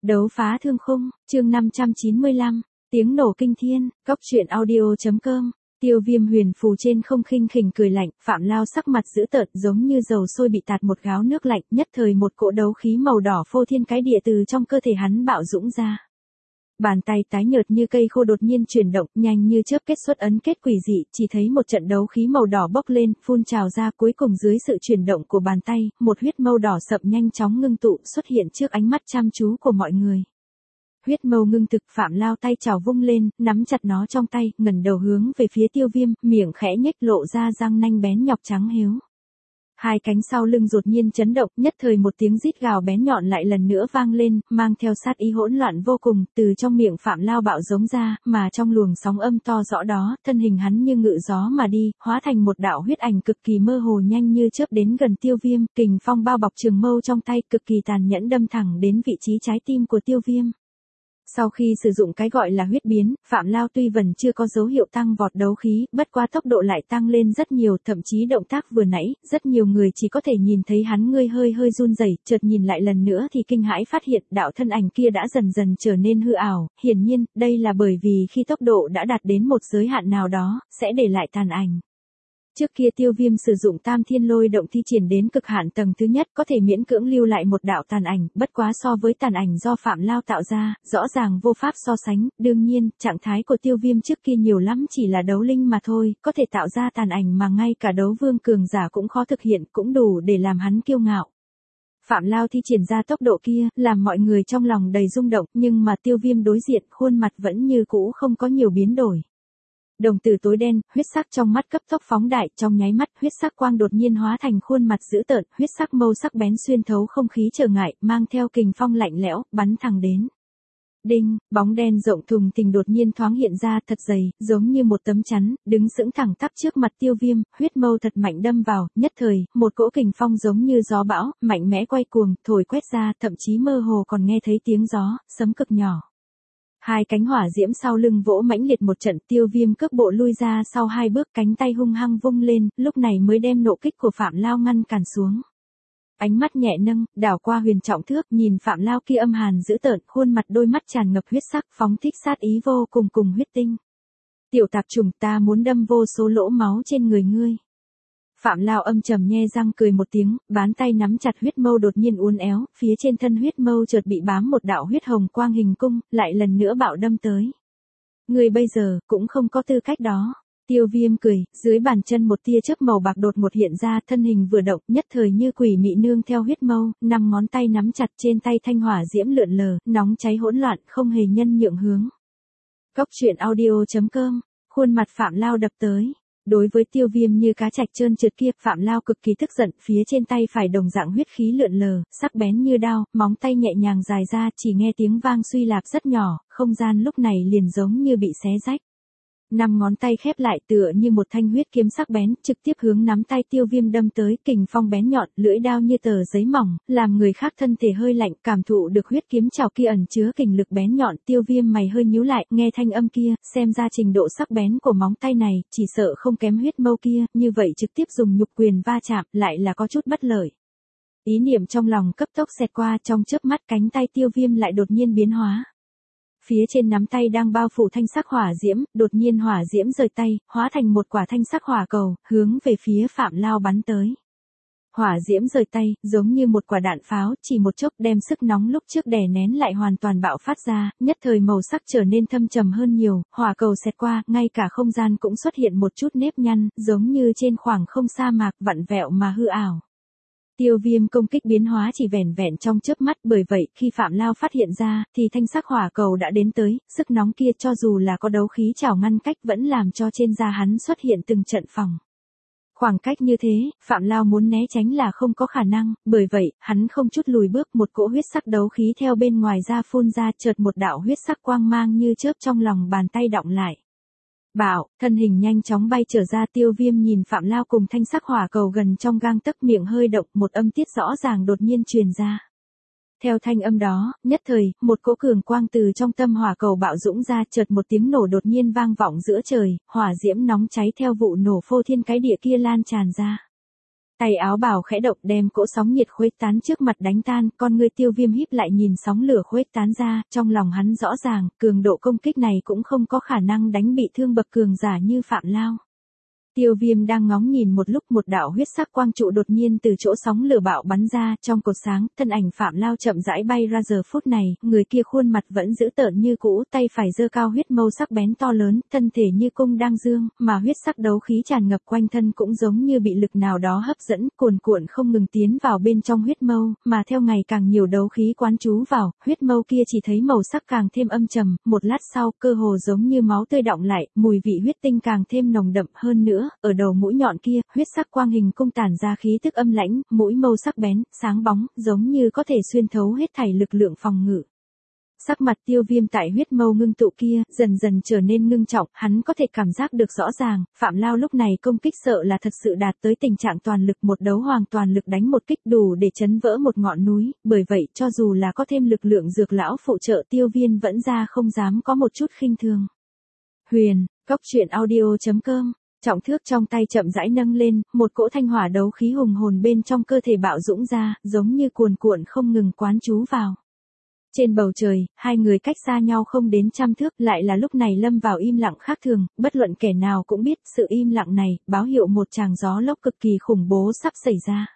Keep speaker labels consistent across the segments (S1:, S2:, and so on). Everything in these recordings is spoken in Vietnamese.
S1: Đấu phá thương khung, chương 595, tiếng nổ kinh thiên, cóc truyện audio.com. Tiêu Viêm huyền phù trên không khinh khỉnh cười lạnh, Phạm Lao sắc mặt dữ tợn giống như dầu sôi bị tạt một gáo nước lạnh, nhất thời một cỗ đấu khí màu đỏ phô thiên cái địa từ trong cơ thể hắn bạo dũng ra. Bàn tay tái nhợt như cây khô đột nhiên chuyển động, nhanh như chớp kết xuất ấn kết quỷ dị, chỉ thấy một trận đấu khí màu đỏ bốc lên, phun trào ra, cuối cùng dưới sự chuyển động của bàn tay, một huyết mâu đỏ sậm nhanh chóng ngưng tụ, xuất hiện trước ánh mắt chăm chú của mọi người. Huyết mâu ngưng thực, Phạm Lao tay chảo vung lên, nắm chặt nó trong tay, ngẩng đầu hướng về phía Tiêu Viêm, miệng khẽ nhếch lộ ra răng nanh bén nhọc trắng hiếu. Hai cánh sau lưng đột nhiên chấn động, nhất thời một tiếng rít gào bén nhọn lại lần nữa vang lên, mang theo sát ý hỗn loạn vô cùng, từ trong miệng Phạm Lao bạo giống ra, mà trong luồng sóng âm to rõ đó, thân hình hắn như ngự gió mà đi, hóa thành một đạo huyết ảnh cực kỳ mơ hồ nhanh như chớp đến gần Tiêu Viêm, kình phong bao bọc trường mâu trong tay, cực kỳ tàn nhẫn đâm thẳng đến vị trí trái tim của Tiêu Viêm. Sau khi sử dụng cái gọi là huyết biến, Phạm Lao tuy vẫn chưa có dấu hiệu tăng vọt đấu khí, bất quá tốc độ lại tăng lên rất nhiều, thậm chí động tác vừa nãy, rất nhiều người chỉ có thể nhìn thấy hắn hơi run rẩy, chợt nhìn lại lần nữa thì kinh hãi phát hiện đạo thân ảnh kia đã dần dần trở nên hư ảo, hiển nhiên, đây là bởi vì khi tốc độ đã đạt đến một giới hạn nào đó, sẽ để lại tàn ảnh. Trước kia Tiêu Viêm sử dụng Tam Thiên Lôi Động thi triển đến cực hạn tầng thứ nhất có thể miễn cưỡng lưu lại một đạo tàn ảnh, bất quá so với tàn ảnh do Phạm Lao tạo ra, rõ ràng vô pháp so sánh, đương nhiên, trạng thái của Tiêu Viêm trước kia nhiều lắm chỉ là đấu linh mà thôi, có thể tạo ra tàn ảnh mà ngay cả đấu vương cường giả cũng khó thực hiện, cũng đủ để làm hắn kiêu ngạo. Phạm Lao thi triển ra tốc độ kia, làm mọi người trong lòng đầy rung động, nhưng mà Tiêu Viêm đối diện, khuôn mặt vẫn như cũ không có nhiều biến đổi. Đồng tử tối đen, huyết sắc trong mắt cấp tốc phóng đại, trong nháy mắt, huyết sắc quang đột nhiên hóa thành khuôn mặt dữ tợn, huyết sắc mâu sắc bén xuyên thấu không khí trở ngại, mang theo kình phong lạnh lẽo, bắn thẳng đến. Đinh, bóng đen rộng thùng thình đột nhiên thoáng hiện ra, thật dày, giống như một tấm chắn, đứng sững thẳng tắp trước mặt Tiêu Viêm, huyết mâu thật mạnh đâm vào, nhất thời, một cỗ kình phong giống như gió bão, mạnh mẽ quay cuồng, thổi quét ra, thậm chí mơ hồ còn nghe thấy tiếng gió, sấm cực nhỏ. Hai cánh hỏa diễm sau lưng vỗ mãnh liệt một trận, Tiêu Viêm cước bộ lui ra sau hai bước, cánh tay hung hăng vung lên, lúc này mới đem nộ kích của Phạm Lao ngăn cản xuống. Ánh mắt nhẹ nâng, đảo qua Huyền Trọng Thước, nhìn Phạm Lao kia âm hàn dữ tợn, khuôn mặt đôi mắt tràn ngập huyết sắc, phóng thích sát ý vô cùng cùng huyết tinh. Tiểu tạp trùng, ta muốn đâm vô số lỗ máu trên người ngươi. Phạm Lao âm trầm nhe răng cười một tiếng, bán tay nắm chặt huyết mâu đột nhiên uốn éo, phía trên thân huyết mâu chợt bị bám một đạo huyết hồng quang hình cung, lại lần nữa bạo đâm tới. Ngươi bây giờ, cũng không có tư cách đó. Tiêu Viêm cười, dưới bàn chân một tia chớp màu bạc đột một hiện ra, thân hình vừa động, nhất thời như quỷ mị nương theo huyết mâu, 5 ngón tay nắm chặt, trên tay thanh hỏa diễm lượn lờ, nóng cháy hỗn loạn, không hề nhân nhượng hướng. Cóc truyện audio.com, khuôn mặt Phạm Lao đập tới. Đối với Tiêu Viêm như cá trạch trơn trượt kia, Phạm Lao cực kỳ tức giận, phía trên tay phải đồng dạng huyết khí lượn lờ, sắc bén như đao, móng tay nhẹ nhàng dài ra, chỉ nghe tiếng vang suy lạp rất nhỏ, không gian lúc này liền giống như bị xé rách. 5 ngón tay khép lại tựa như một thanh huyết kiếm sắc bén, trực tiếp hướng nắm tay Tiêu Viêm đâm tới, kình phong bén nhọn, lưỡi đao như tờ giấy mỏng, làm người khác thân thể hơi lạnh, cảm thụ được huyết kiếm chảo kia ẩn chứa kình lực bén nhọn, Tiêu Viêm mày hơi nhíu lại, nghe thanh âm kia, xem ra trình độ sắc bén của móng tay này, chỉ sợ không kém huyết mâu kia, như vậy trực tiếp dùng nhục quyền va chạm, lại là có chút bất lợi. Ý niệm trong lòng cấp tốc xẹt qua, trong chớp mắt cánh tay Tiêu Viêm lại đột nhiên biến hóa. Phía trên nắm tay đang bao phủ thanh sắc hỏa diễm, đột nhiên hỏa diễm rời tay, hóa thành một quả thanh sắc hỏa cầu, hướng về phía Phạm Lao bắn tới. Hỏa diễm rời tay, giống như một quả đạn pháo, chỉ một chốc đem sức nóng lúc trước đè nén lại hoàn toàn bạo phát ra, nhất thời màu sắc trở nên thâm trầm hơn nhiều, hỏa cầu xẹt qua, ngay cả không gian cũng xuất hiện một chút nếp nhăn, giống như trên khoảng không sa mạc vặn vẹo mà hư ảo. Tiêu Viêm công kích biến hóa chỉ vẻn vẹn trong chớp mắt, bởi vậy khi Phạm Lao phát hiện ra, thì thanh sắc hỏa cầu đã đến tới, sức nóng kia cho dù là có đấu khí chảo ngăn cách vẫn làm cho trên da hắn xuất hiện từng trận phỏng. Khoảng cách như thế, Phạm Lao muốn né tránh là không có khả năng, bởi vậy, hắn không chút lùi bước, một cỗ huyết sắc đấu khí theo bên ngoài ra phun ra, chợt một đạo huyết sắc quang mang như chớp trong lòng bàn tay đọng lại. Bảo, thân hình nhanh chóng bay trở ra, Tiêu Viêm nhìn Phạm Lao cùng thanh sắc hỏa cầu gần trong gang tấc, miệng hơi động, một âm tiết rõ ràng đột nhiên truyền ra. Theo thanh âm đó, nhất thời, một cỗ cường quang từ trong tâm hỏa cầu bạo dũng ra, chợt một tiếng nổ đột nhiên vang vọng giữa trời, hỏa diễm nóng cháy theo vụ nổ phô thiên cái địa kia lan tràn ra. Tay áo bào khẽ động đem cỗ sóng nhiệt khuếch tán trước mặt đánh tan, con ngươi Tiêu Viêm híp lại nhìn sóng lửa khuếch tán ra, trong lòng hắn rõ ràng, cường độ công kích này cũng không có khả năng đánh bị thương bậc cường giả như Phạm Lao. Tiêu Viêm đang ngóng nhìn một lúc, một đạo huyết sắc quang trụ đột nhiên từ chỗ sóng lửa bạo bắn ra, trong cột sáng, thân ảnh Phạm Lao chậm rãi bay ra. Giờ phút này, người kia khuôn mặt vẫn dữ tợn như cũ, tay phải giơ cao huyết mâu sắc bén to lớn, thân thể như cung đang dương, mà huyết sắc đấu khí tràn ngập quanh thân cũng giống như bị lực nào đó hấp dẫn, cuồn cuộn không ngừng tiến vào bên trong huyết mâu, mà theo ngày càng nhiều đấu khí quán trú vào, huyết mâu kia chỉ thấy màu sắc càng thêm âm trầm, một lát sau, cơ hồ giống như máu tươi đọng lại, mùi vị huyết tinh càng thêm nồng đậm hơn nữa. Ở đầu mũi nhọn kia, huyết sắc quang hình cung tản ra khí tức âm lãnh, mũi mâu sắc bén, sáng bóng, giống như có thể xuyên thấu hết thảy lực lượng phòng ngự. Sắc mặt Tiêu Viêm tại huyết mâu ngưng tụ kia, dần dần trở nên ngưng trọng, hắn có thể cảm giác được rõ ràng, Phạm Lao lúc này công kích sợ là thật sự đạt tới tình trạng toàn lực, một đấu hoàng toàn lực đánh một kích đủ để chấn vỡ một ngọn núi, bởi vậy cho dù là có thêm lực lượng dược lão phụ trợ, Tiêu Viêm vẫn ra không dám có một chút khinh thường. Huyền, Cốc Truyện Audio.com. Trọng thước trong tay chậm rãi nâng lên, một cỗ thanh hỏa đấu khí hùng hồn bên trong cơ thể bạo dũng ra, giống như cuồn cuộn không ngừng quán trú vào. Trên bầu trời, hai người cách xa nhau không đến trăm thước, lại là lúc này lâm vào im lặng khác thường, bất luận kẻ nào cũng biết, sự im lặng này, báo hiệu một tràng gió lốc cực kỳ khủng bố sắp xảy ra.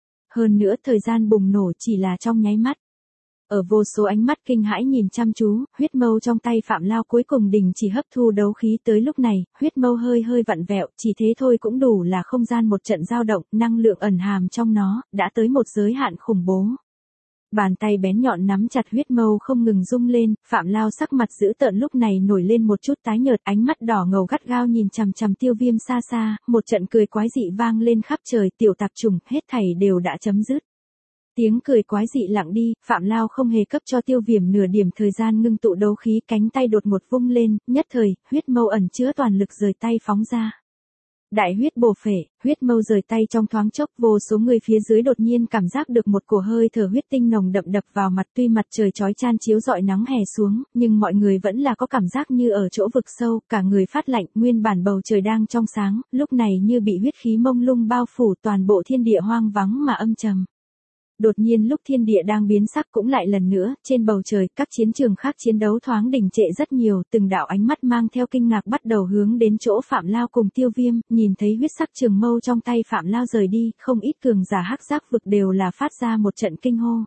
S1: Hơn nữa thời gian bùng nổ chỉ là trong nháy mắt. Ở vô số ánh mắt kinh hãi nhìn chăm chú, huyết mâu trong tay Phạm Lao cuối cùng đình chỉ hấp thu đấu khí. Tới lúc này, huyết mâu hơi hơi vặn vẹo, chỉ thế thôi cũng đủ là không gian một trận dao động, năng lượng ẩn hàm trong nó, đã tới một giới hạn khủng bố. Bàn tay bén nhọn nắm chặt huyết mâu không ngừng rung lên, Phạm Lao sắc mặt dữ tợn lúc này nổi lên một chút tái nhợt, ánh mắt đỏ ngầu gắt gao nhìn chằm chằm Tiêu Viêm xa xa, một trận cười quái dị vang lên khắp trời. Tiểu tạp trùng, hết thảy đều đã chấm dứt. Tiếng cười quái dị lặng đi, Phạm Lao không hề cấp cho Tiêu Viêm nửa điểm thời gian ngưng tụ đấu khí, cánh tay đột ngột vung lên, nhất thời, huyết mâu ẩn chứa toàn lực rời tay phóng ra. Đại huyết bổ phệ, huyết mâu rời tay trong thoáng chốc, vô số người phía dưới đột nhiên cảm giác được một cổ hơi thở huyết tinh nồng đậm đập vào mặt, tuy mặt trời chói chan chiếu rọi nắng hè xuống, nhưng mọi người vẫn là có cảm giác như ở chỗ vực sâu, cả người phát lạnh, nguyên bản bầu trời đang trong sáng, lúc này như bị huyết khí mông lung bao phủ, toàn bộ thiên địa hoang vắng mà âm trầm. Đột nhiên lúc thiên địa đang biến sắc cũng lại lần nữa, trên bầu trời, các chiến trường khác chiến đấu thoáng đình trệ rất nhiều, từng đạo ánh mắt mang theo kinh ngạc bắt đầu hướng đến chỗ Phạm Lao cùng Tiêu Viêm, nhìn thấy huyết sắc trường mâu trong tay Phạm Lao rời đi, không ít cường giả hắc giác vực đều là phát ra một trận kinh hô.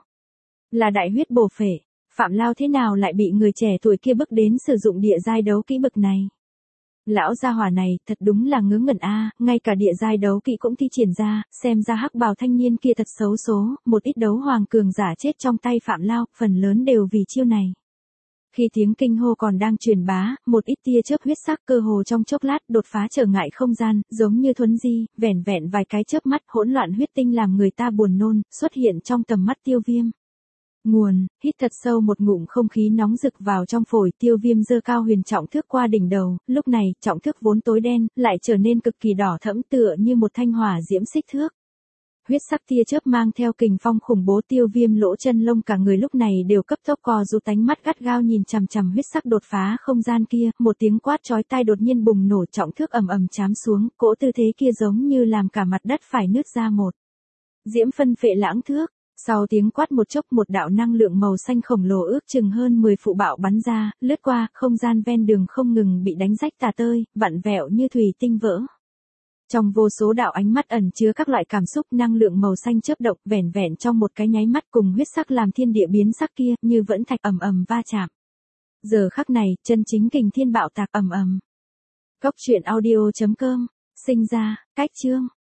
S1: Là đại huyết bổ phệ, Phạm Lao thế nào lại bị người trẻ tuổi kia bức đến sử dụng địa giai đấu kỹ bực này? Lão gia hỏa này, thật đúng là ngớ ngẩn a, ngay cả địa giai đấu kỹ cũng thi triển ra, xem ra hắc bào thanh niên kia thật xấu số, một ít đấu hoàng cường giả chết trong tay Phạm Lao, phần lớn đều vì chiêu này. Khi tiếng kinh hô còn đang truyền bá, một ít tia chớp huyết sắc cơ hồ trong chốc lát đột phá trở ngại không gian, giống như thuấn di, vẻn vẹn vài cái chớp mắt, hỗn loạn huyết tinh làm người ta buồn nôn, xuất hiện trong tầm mắt Tiêu Viêm. Nguồn, hít thật sâu một ngụm không khí nóng rực vào trong phổi, Tiêu Viêm giơ cao huyền trọng thước qua đỉnh đầu, lúc này, trọng thước vốn tối đen, lại trở nên cực kỳ đỏ thẫm tựa như một thanh hỏa diễm xích thước. Huyết sắc tia chớp mang theo kình phong khủng bố, Tiêu Viêm lỗ chân lông cả người lúc này đều cấp tốc co rút, ánh mắt gắt gao nhìn chằm chằm huyết sắc đột phá không gian kia, một tiếng quát chói tai đột nhiên bùng nổ, trọng thước ầm ầm chám xuống, cỗ tư thế kia giống như làm cả mặt đất phải nứt ra một. Diễm phân phệ lãng thước. Sau tiếng quát một chốc, một đạo năng lượng màu xanh khổng lồ ước chừng hơn 10 phụ bạo bắn ra, lướt qua, không gian ven đường không ngừng bị đánh rách tả tơi, vặn vẹo như thủy tinh vỡ. Trong vô số đạo ánh mắt ẩn chứa các loại cảm xúc, năng lượng màu xanh chớp động, vẻn vẹn trong một cái nháy mắt cùng huyết sắc làm thiên địa biến sắc kia, như vẫn thạch ầm ầm va chạm. Giờ khắc này, chân chính kình thiên bạo tạc ầm ầm. Cốc Truyện Audio.com, sinh ra, cách chương.